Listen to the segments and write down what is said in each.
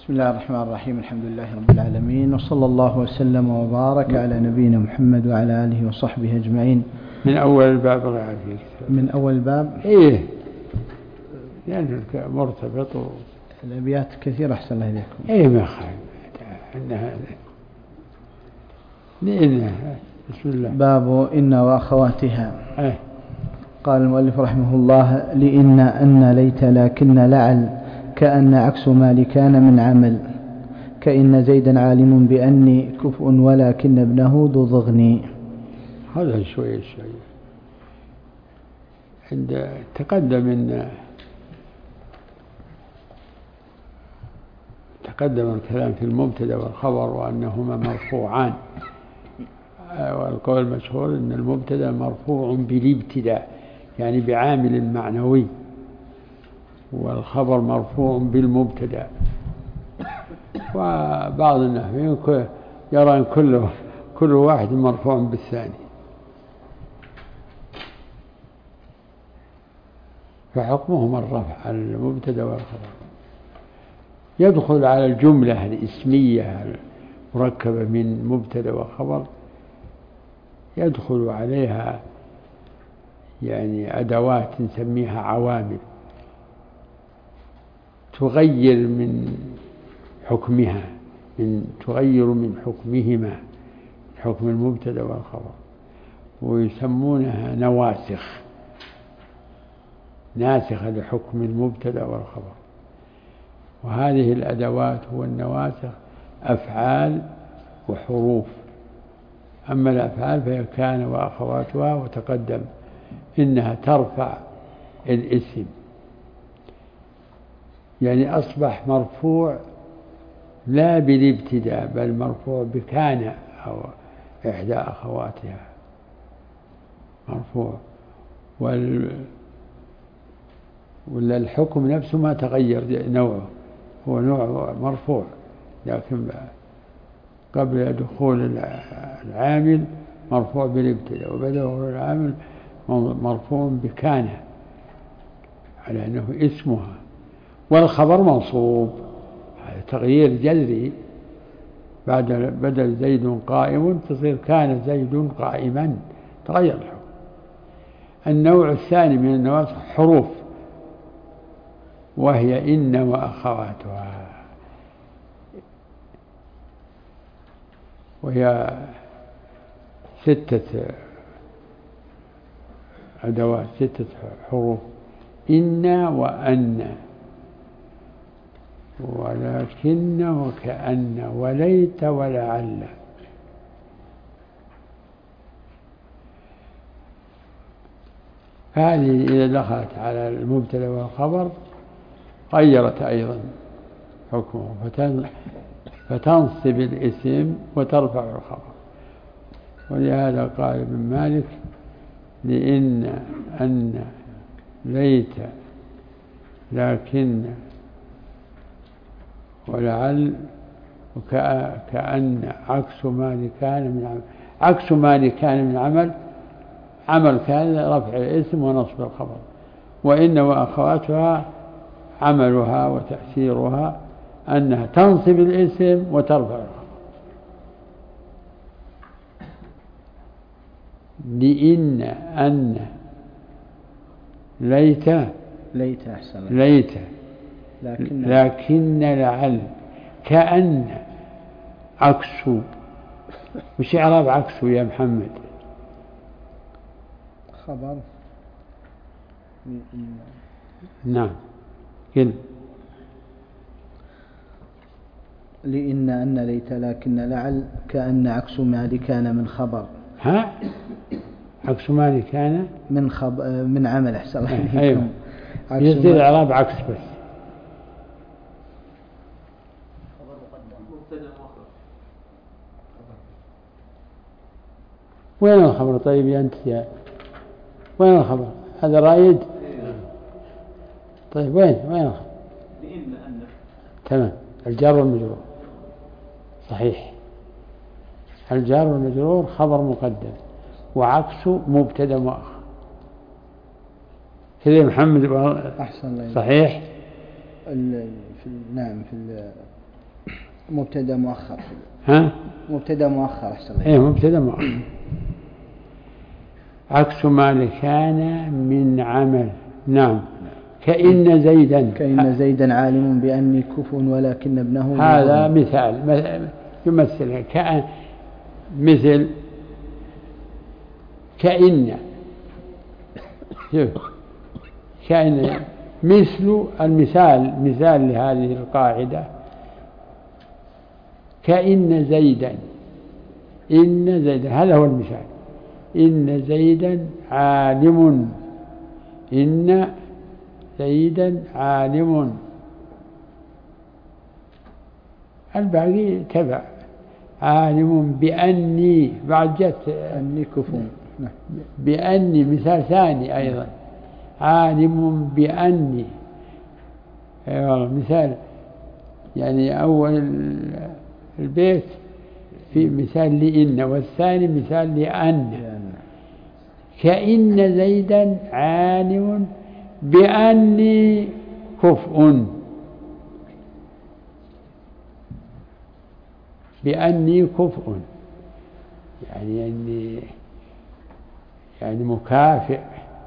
بسم الله الرحمن الرحيم. الحمد لله رب العالمين، وصلى الله وسلم وبارك على نبينا محمد وعلى آله وصحبه أجمعين. من أول الباب رأى فيك. من أول الباب. إيه يعني مرتبط. الأبيات كثيرة أحسن الله إليكم. إيه ما خايف عندها لإنها. بسم الله. باب إن وأخواتها. إيه. قال المؤلف رحمه الله: لإن أن ليت لكن لعل كأن عكس ما لكان من عمل، كإن زيدا عالم بأني كفء ولكن ابنه ذو ضغني. هذا شوي عند تقدم الكلام في المبتدأ والخبر وأنهما مرفوعان، والقول المشهور أن المبتدأ مرفوع بالابتداء يعني بعامل معنوي، والخبر مرفوع بالمبتدأ. وبعض النحويين يرى أن كل واحد مرفوع بالثاني، فحكمهما الرفع على المبتدأ والخبر. يدخل على الجملة الإسمية المركبة من مبتدأ وخبر، يدخل عليها يعني أدوات نسميها عوامل تغير من حكمها، تغير من حكمهما، حكم المبتدأ والخبر، ويسمونها ناسخة لحكم المبتدأ والخبر. وهذه الأدوات والنواسخ أفعال وحروف. أما الأفعال فهي كان وأخواتها، وتقدم إنها ترفع الاسم، يعني أصبح مرفوع لا بالابتداء بل مرفوع بكان أو إحدى أخواتها مرفوع، ولا الحكم نفسه ما تغير نوعه، هو نوع مرفوع، لكن قبل دخول العامل مرفوع بالابتداء، وبدأ العامل مرفوع بكان على أنه اسمها. والخبر منصوب، هذا تغيير جذري، بعد بدل زيد قائم تصير كان زيد قائما، تغير الحكم. النوع الثاني من النواسخ حروف، وهي إن وأخواتها، وهي 6 أدوات، 6 حروف: إن وأن ولكن وكأن وليت ولعل. هذه إذا دخلت على المبتدأ والخبر غيرت أيضا حكمه، فتنصب الاسم وترفع الخبر. ولهذا قال ابن مالك: لإن أن ليت لكن ولعل وكأن عكس ما لكان من عمل. عكس ما لكان من عمل كان رفع الاسم ونصب الخبر. وإن وأخواتها عملها وتأثيرها أنها تنصب الاسم وترفع الخبر. لإن أن ليت أحسن ليت لكن لعل كأن عكس. وش إعراب عكس يا محمد؟ خبر. نعم كل. لإن أن ليت لكن لعل كأن عكس ما لكان من خبر. ها عكس ما لكان من عمل. أحسن الله إليكم. أيوة. يصير إعراب عكس بس. وين الخبر؟ طيب يا أنت وين الخبر؟ هذا رايد. طيب وين الخبر؟ لإن أن. تمام. الجار والمجرور صحيح. الجار والمجرور خبر مقدم، وعكسه مبتدأ مؤخر. كذا يا محمد. أحسن الله. صحيح. نعم في مبتدأ مؤخر. ها؟ مبتدأ مؤخر أحسن. إيه مبتدأ مؤخر. عكس ما كان من عمل. نعم. كإن زيدا عالم بأني كفء ولكن ابنه. هذا مثال يمثل مثل كأن مثل مثال لهذه القاعدة كأن زيدا. إن زيدا هذا هو المثال. إن زيدا عالم. إن زيدا عالم. الباقي تبع. عالم بأني بعد جت أني كفو. بأني مثال ثاني أيضا. عالم بأني مثال يعني أول البيت في مثال لإن والثاني مثال لأن. كأن زيدا عالم بأني كفء. بأني كفء يعني مكافئ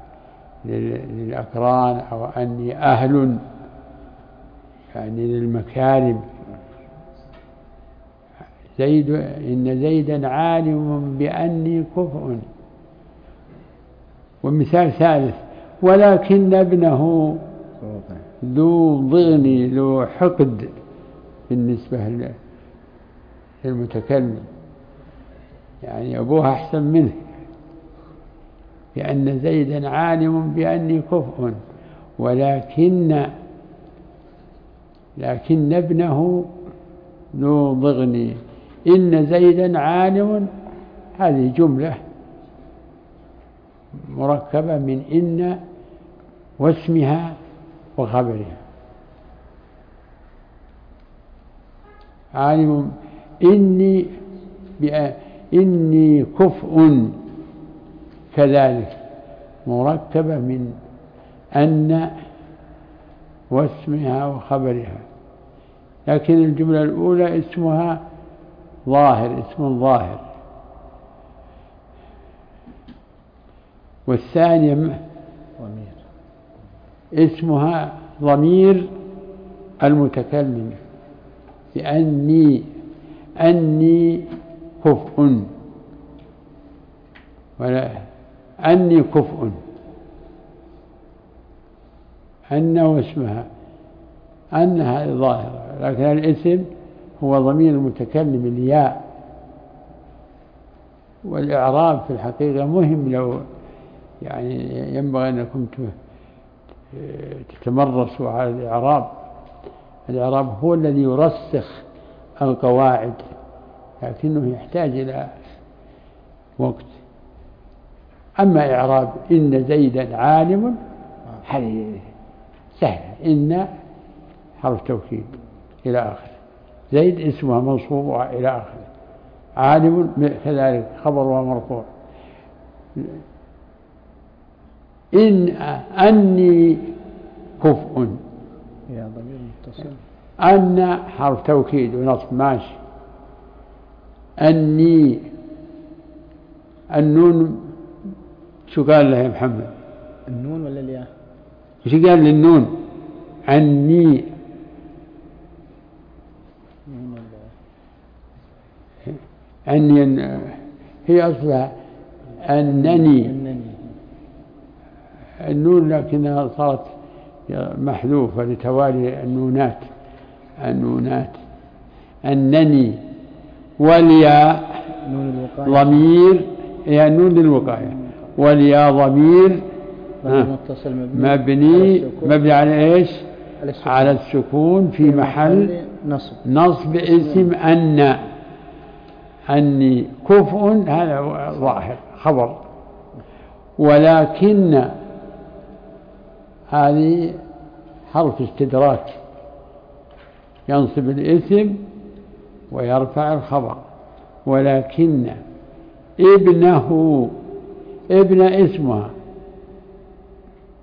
للأقران أو أني أهل يعني للمكارم. إن زيدا عالم بأني كفء. ومثال ثالث ولكن ابنه ذو ضغن ذو حقد بالنسبة للمتكلم يعني أبوها أحسن منه. لأن زيدا عالم بأني كفء ولكن ابنه ذو ضغن. إن زيدا عالم هذه جملة مركبة من إن واسمها وخبرها. عالم إني كفء كذلك مركبة من أن واسمها وخبرها. لكن الجملة الأولى اسمها ظاهر اسم ظاهر والثانية اسمها ضمير المتكلم بأني كفء ولا أني كفء أن واسمها أنها ظاهرة لكن الاسم هو ضمير المتكلم الياء. والإعراب في الحقيقة مهم لو يعني ينبغي أنكم تتمرسوا على الإعراب. الإعراب هو الذي يرسخ القواعد لكنه يحتاج إلى وقت. أما إعراب إن زيدا عالم هذه سهلة. إن حرف توكيد إلى آخر. زيد اسمها منصوب إلى آخر. عالم كذلك خبرها مرفوع. أني كفء يا ضمير متصل. أن حرف توكيد ونصب ماشي. أني النون شو قال له يا محمد؟ النون ولا الياء؟ ايش قال للنون؟ أني هي أصلها أنني النون لكنها صارت محذوفة لتوالي النونات. أنني والياء ضمير هي نون للوقاية والياء ضمير مبني على إيش؟ على السكون في محل نصب اسم أني كفء هذا ظاهر خبر. ولكن هذه حرف استدراك ينصب الاسم ويرفع الخبر. ولكن ابنه ابن اسمها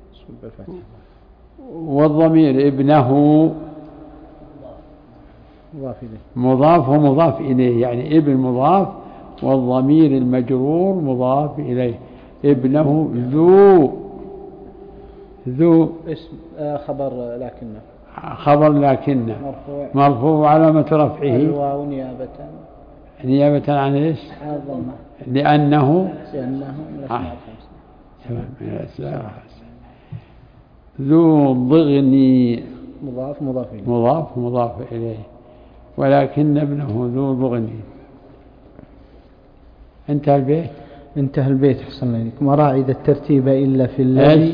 والضمير ابنه مضاف ومضاف إليه، يعني ابن مضاف والضمير المجرور مضاف إليه. ابنه ذو اسم خبر لكنه، خبر لكنه مرفوع علامة رفعه الواو نيابة عن ايش؟ الضمة، لأنه من الأسماء الخمسة. تمام، من الأسماء الخمسة. ذو ضغني مضاف إليه، ولكن ابنه ذو ضغني. انتهى البيت. حسن عليكم. وراعي ذا الترتيب إلا في الذي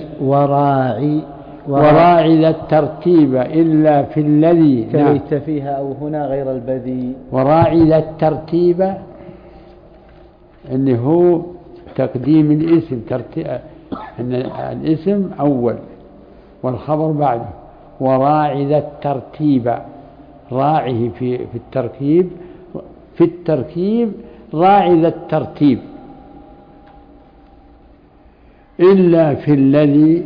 وراعي ذا الترتيب إلا في الذي كليت فيها أو هنا غير البذي. وراعي ذا الترتيب اللي هو تقديم الاسم، أن الاسم أول والخبر بعده. وراعي ذا الترتيب، راعيه في التركيب راعي ذا الترتيب إلا في الذي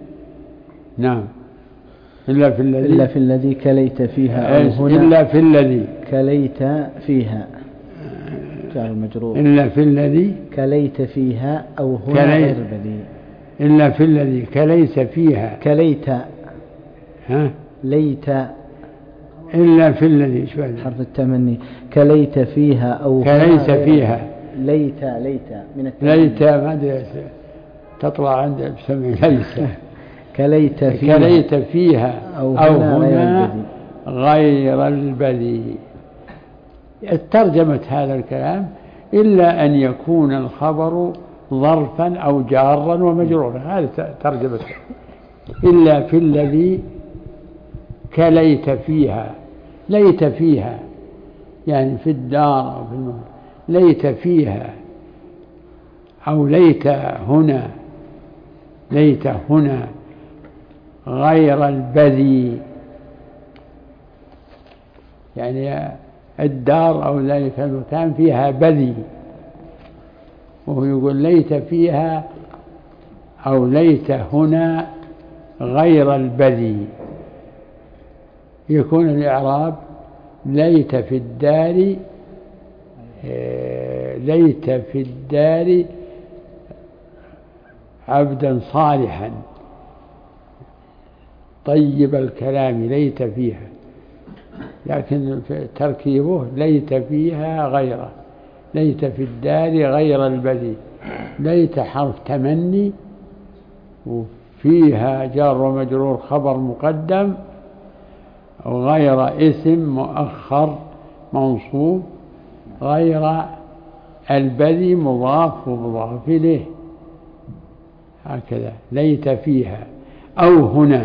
إلا في الذي كليت فيها أو هنا إلا في الذي كليت فيها جار المجرور. إلا في الذي كليت فيها أو هنا غير البذي. إلا في الذي كليت فيها ليت. إلا في الذي حرف التمني. كليت فيها أو كليت فيها ليت من التمني. ليت ما أدري تطلع عند بسمع ليس. كليت فيها أو هنا غير البذي. ترجمة هذا الكلام إلا أن يكون الخبر ظرفا أو جارا ومجرورا، هذا ترجمة. إلا في الذي كليت فيها، ليت فيها يعني في الدار أو في المنزل، ليت فيها أو ليت هنا غير البذي، يعني الدار أو ذلك المكان فيها بذي، وهو يقول ليت فيها أو ليت هنا غير البذي. يكون الإعراب ليت في الدار عبدا صالحا طيب الكلام ليت فيها، لكن تركيبه ليت فيها غيره، ليت في الدار غير البذي. ليت حرف تمني وفيها جار ومجرور خبر مقدم، غير اسم مؤخر منصوب، غير البذي مضاف ومضاف إليه، هكذا. ليت فيها أو هنا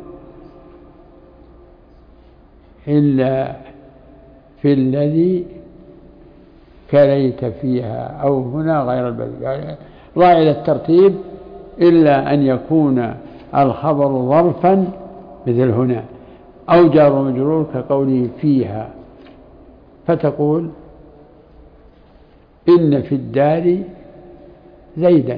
إلا في الذي كليت فيها أو هنا غير البذي، يعني راعي الترتيب إلا أن يكون الخبر ظرفا مثل هنا أو جار ومجرور كقوله فيها، فتقول إن في الدار زيدا،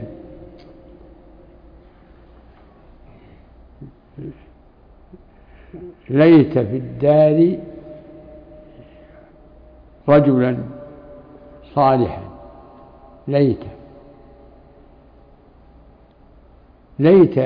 ليت في الدار رجلا صالحا، ليت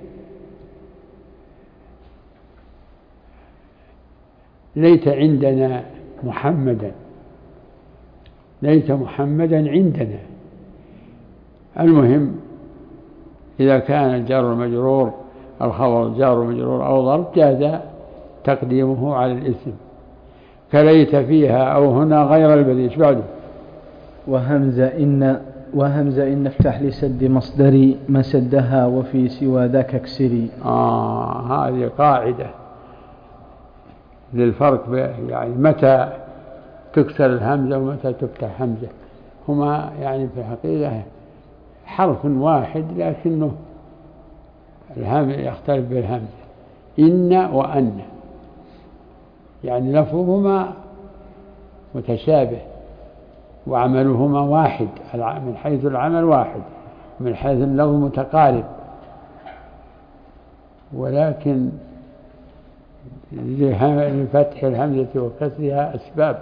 عندنا محمدا، ليت محمدا عندنا. المهم إذا كان الجار المجرور الخبر جار مجرور أو ظرف جاز تقديمه على الاسم. كليت فيها أو هنا غير البذي. بعده وهمز إن افتح لسد مصدري ما سدها وفي سوى ذاك اكسري. هذه قاعدة للفرق يعني متى تكسر الهمزة ومتى تفتح همزة. هما يعني في الحقيقة حرف واحد لكنه الهمزة يختلف بالهمزة. إن وأن يعني لفظهما متشابه وعملهما واحد، من حيث العمل واحد، من حيث اللفظ متقارب، ولكن لفتح الهمزة وكسرها أسباب.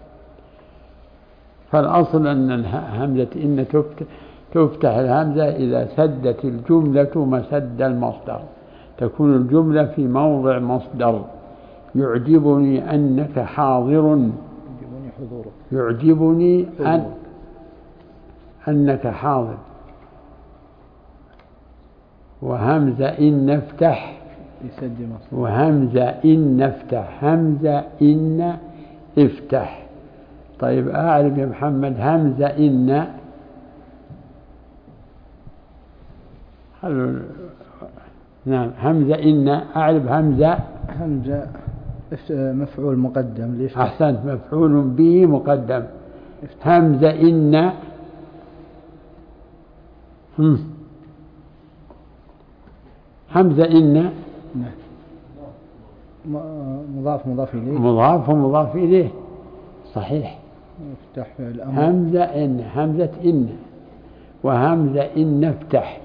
فالأصل أن همزة إن تفتح الهمزة إذا سدت الجملة مسد المصدر، تكون الجملة في موضع مصدر. يعجبني أنك حاضر، يعجبني أنك حاضر. وهمزة إن نفتح، وهمزة إن نفتح، همزة إن افتح. طيب أعرف يا محمد همزة إن، نعم همزة إن أعرف همزة مفعول مقدم ليش؟ أحسنت، مفعول به مقدم. همزة إن همزة إن مضاف إليه، مضاف ومضاف إليه صحيح. افتح الأمر. همزة إن، همزة إن، وهمزة إن افتح.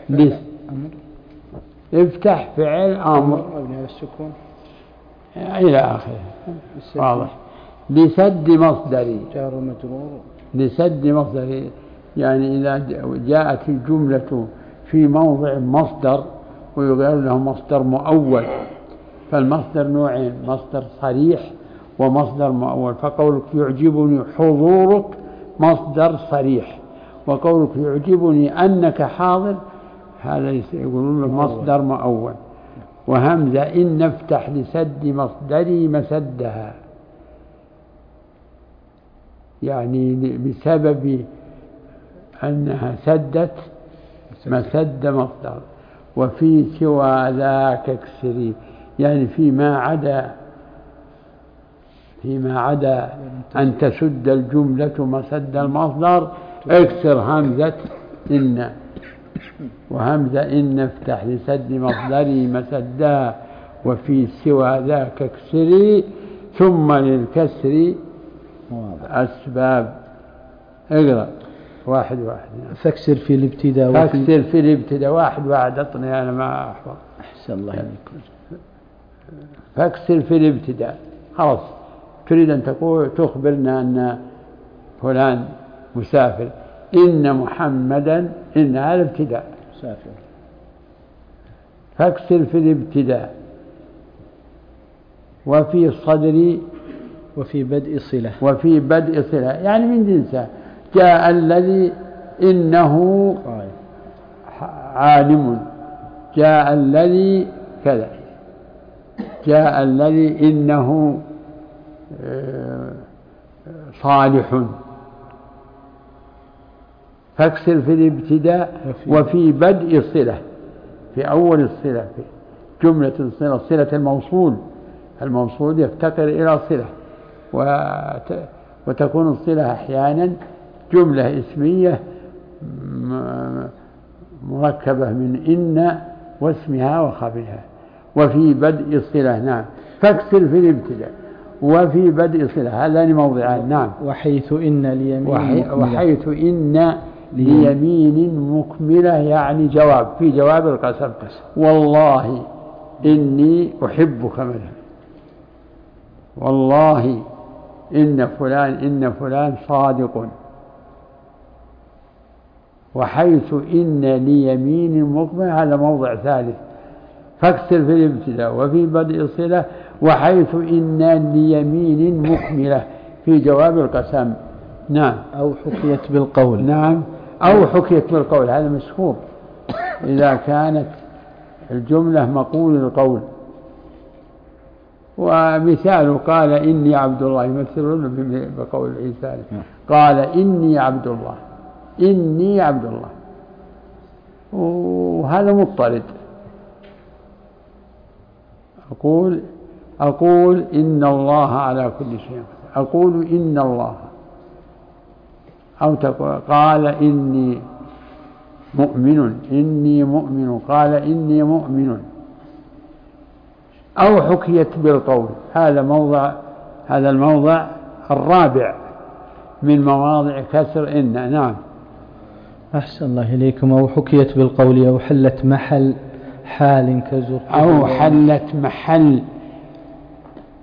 افتح فعل أمر مبني على السكون إلى آخره واضح. لسد مصدري، جار ومجرور. لسد مصدري يعني إذا جاءت الجملة في موضع مصدر ويغير له مصدر مؤول، فالمصدر نوعين، مصدر صريح ومصدر مؤول. فقولك يعجبني حضورك مصدر صريح، وقولك يعجبني أنك حاضر هذا يقولون له مصدر مؤول. وهمزة إن نفتح لسد مصدري مسدها، يعني بسبب أنها سدت مسد مصدر. وفي سوى ذاك اكسري، يعني فيما عدا أن تسد الجملة مسد المصدر اكسر همزة إن. وهمزة إن افتح لسد مصدري مسدا، وفي سوى ذاك اكسري، ثم للكسر أسباب. اقرأ واحد واحد. فاكسر في الابتداء، فاكسر في الابتداء واحد واحد. أطني أنا ما أحفظ. أحسن الله عليكم. فاكسر في الابتداء خلاص. تريد أن تخبرنا أن فلان مسافر، إن محمدا، إن هذا ابتداء مسافر. فاكسر في الابتداء. وفي الصدر، وفي بدء صلة، وفي بدء صلة يعني من جنسه. جاء الذي إنه عالم، جاء الذي كذا، جاء الذي إنه صالح. فاكسر في الابتداء وفي بدء الصلة، في أول الصلة، في جملة الصلة، صلة الموصول. الموصول يفتقر إلى صلة، وتكون الصلة أحيانا جملة اسمية مركبة من إن واسمها وخبرها. وفي بدء الصلة نعم. فاكسر في الابتداء وفي بدء الصلة، هذان موضعان. نعم. وحيث إن ليمين، وحيث إن ليمين مكملة يعني جواب، في جواب القسم. والله إني أحبك مثلا، والله إن فلان صادق. وحيث إن ليمين مكملة هذا موضع ثالث. فاكسر في الابتداء وفي بدء الصلة، وحيث إن ليمين مكملة في جواب القسم. نعم. أو حكيت بالقول. نعم، أو حكيت بالقول، هذا مشهور إذا كانت الجملة مقول القول. ومثال قال إني عبد الله، يمثلون بقول عيسى قال إني عبد الله، إني عبد الله، وهذا مضطرد. أقول إن الله على كل شيء، أقول إن الله، أو قال إني مؤمن، قال إني مؤمن. أو حكيت بالقول، هذا الموضع الرابع من مواضع كسر إن. نعم. أحسن الله إليكم. أو حكيت بالقول، أو حلت محل حال كزر، أو حلت محل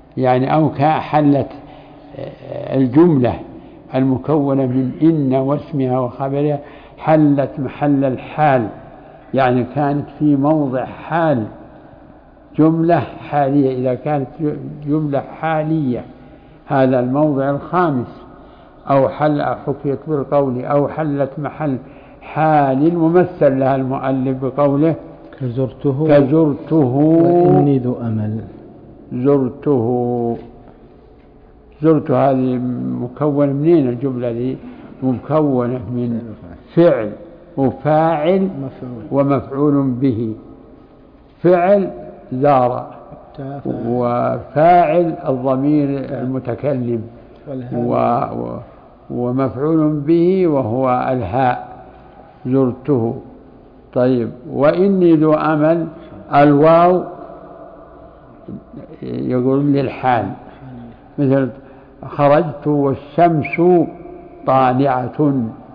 يعني أو حلت الجملة المكونة من إن واسمها وخبرها حلت محل الحال، يعني كانت في موضع حال، جملة حالية. إذا كانت جملة حالية هذا الموضع الخامس. أو حكيت بالقول أو حلت محل حال ممثل لها المؤلف بقوله كزرته وإني ذو أمل. زرته هذه مكونة منين الجملة دي؟ مكونة من فعل وفاعل ومفعول به. فعل زار، وفاعل الضمير المتكلم، ومفعول به وهو الهاء زرته. طيب وإني ذو أمل الواو يقول للحال، مثل خرجت والشمس طالعة.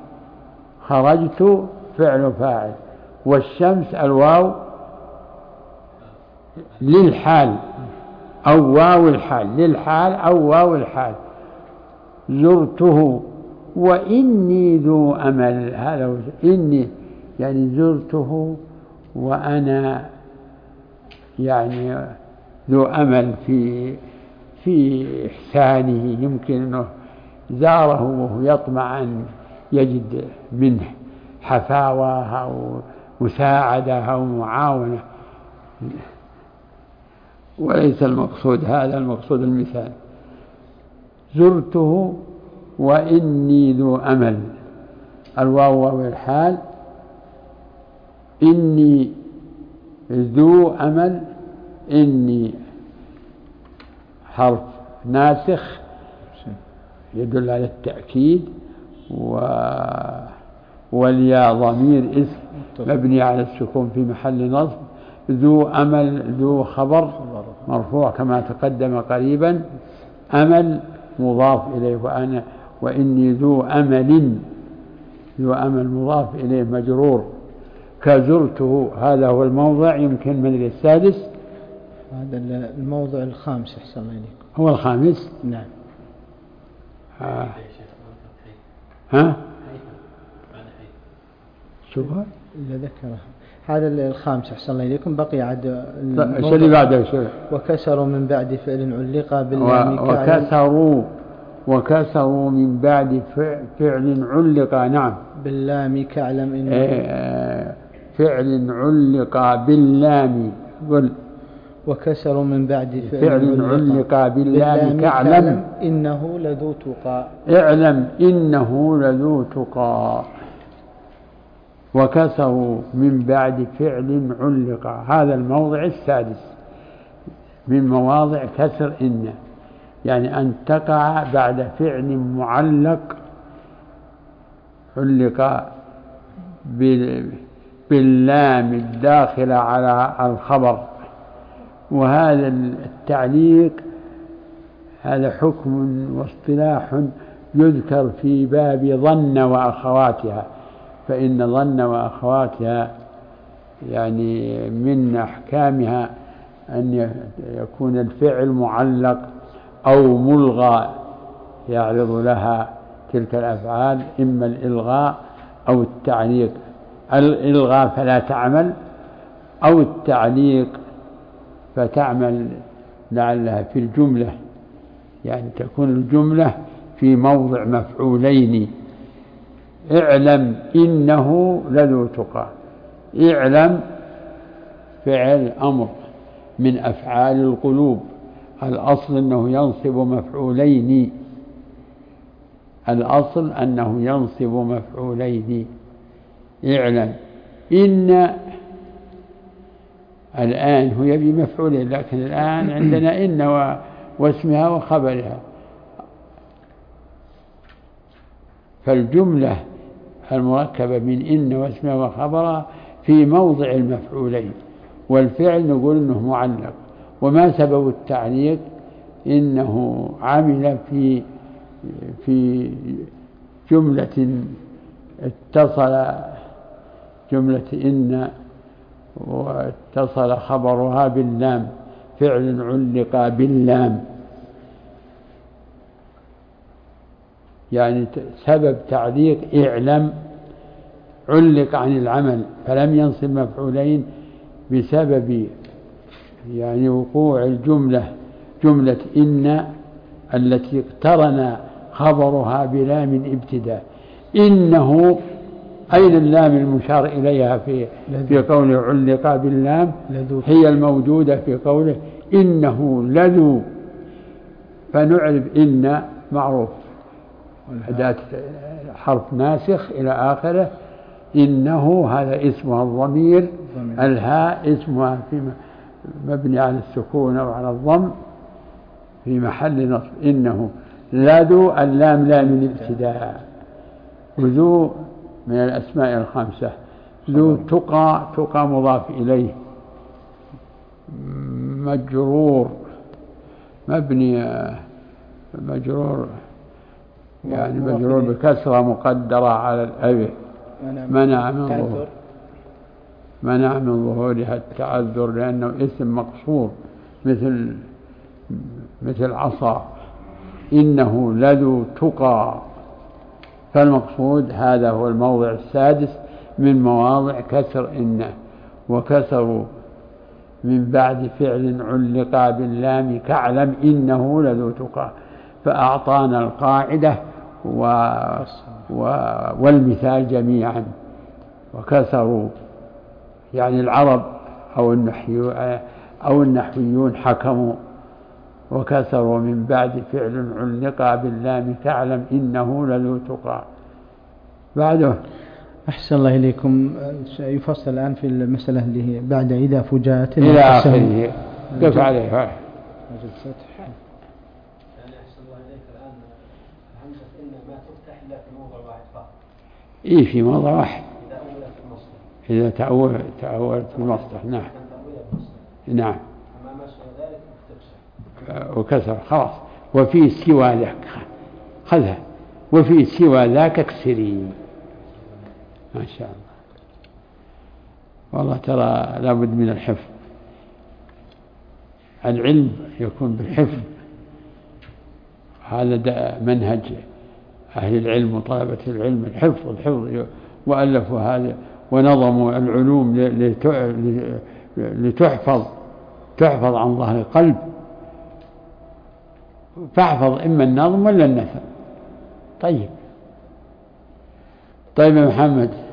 خرجت فعل فاعل، والشمس الواو للحال أو واو الحال، للحال أو واو الحال. زرته وإني ذو أمل، هذا إني يعني زرته وأنا يعني ذو أمل في إحسانه. يمكن أنه زاره وهو يطمع أن يجد منه حفاوة أو مساعدة أو معاونة، وليس المقصود هذا، المقصود المثال. زرته وإني ذو أمل، الواو واو الحال، إني ذو أمل، إني حرف ناسخ يدل على التأكيد، والياء ضمير اسم مبني على السكون في محل نصب. ذو أمل ذو خبر مرفوع كما تقدم قريبا، أمل مضاف إليه، وإني ذو أمل، ذو أمل مضاف إليه مجرور. كزرته هذا هو الموضع، يمكن من السادس، هذا الموضع الخامس أحسن إليكم، هو الخامس. نعم. ها شو اللي ذكره هذا الخامس أحسن إليكم. بقي عد الشيء بعده شيء. وكسروا من بعد فعل علق باللام وكسروا من بعد فعل علق، نعم، باللام كعلم فعل علق باللام. قل وكسروا من بعد فعل علق باللام كعلم إنه لذو تقى. اعلم إنه لذو تقى. وكسروا من بعد فعل علق، هذا الموضع السادس من مواضع كسر إن، يعني أن تقع بعد فعل معلق علق باللام الداخلة على الخبر. وهذا التعليق هذا حكم واصطلاح يذكر في باب ظن وأخواتها، فإن ظن وأخواتها يعني من أحكامها أن يكون الفعل معلق أو ملغى يعرض لها تلك الأفعال، إما الإلغاء أو التعليق. الإلغاء فلا تعمل، أو التعليق فتعمل لعلها في الجملة، يعني تكون الجملة في موضع مفعولين. اعلم إنه لذو تقى. اعلم فعل أمر من أفعال القلوب، الأصل أنه ينصب مفعولين، الأصل أنه ينصب مفعولين. اعلم إن الآن هو يبي مفعولين، لكن الآن عندنا إن واسمها وخبرها، فالجملة المركبة من إن واسمها وخبرها في موضع المفعولين، والفعل نقول إنه معلق. وما سبب التعليق؟ إنه عمل في جملة اتصل، جملة إن واتصل خبرها باللام، فعل علق باللام يعني سبب تعليق اعلم علق عن العمل فلم ينصب مفعولين بسبب يعني وقوع جملة إن التي اقترن خبرها بلام ابتداء. إنه أين اللام المشار إليها في قوله علق باللام؟ هي الموجودة في قوله إنه لذو، فنعرف إن معروف أداة حرف ناسخ إلى آخره. إنه هذا اسمها الضمير، الهاء اسمها في مبني على السكون أو على الضم في محل نصب. إنه لذو اللام لام الابتداء، وذو من الأسماء الخمسة. ذو تقى مضاف إليه مجرور مبني مجرور يعني مجرور بكسرة مقدرة على الألف منع من ظهورها التعذر لأنه اسم مقصور مثل عصا. إنه لذو تقى، فالمقصود هذا هو الموضع السادس من مواضع كسر إن. وكسروا من بعد فعل علق باللام كاعلم إنه لذو تقى، فأعطانا القاعدة والمثال جميعا. وكسروا يعني العرب أو النحويون حكموا وكسروا من بعد فعل علق باللام كاعلم إنه لذو تقى. بعده أحسن الله إليكم. يفصل الآن في المسألة اللي هي بعد إذا فجاءت إلى آخره قف عليه إيه في موضع واحد إذا تأولت في المصدر. نعم وكسر خلاص. وفي سوى ذاك خذها، وفي سوى ذاك اكسري. ما شاء الله. والله ترى لابد من الحفظ. العلم يكون بالحفظ، هذا منهج أهل العلم وطلبة العلم، الحفظ. وألفوا هذا ونظموا العلوم لتحفظ عن ظهر القلب. فاحفظ إما النظم ولا النثر. طيب يا محمد.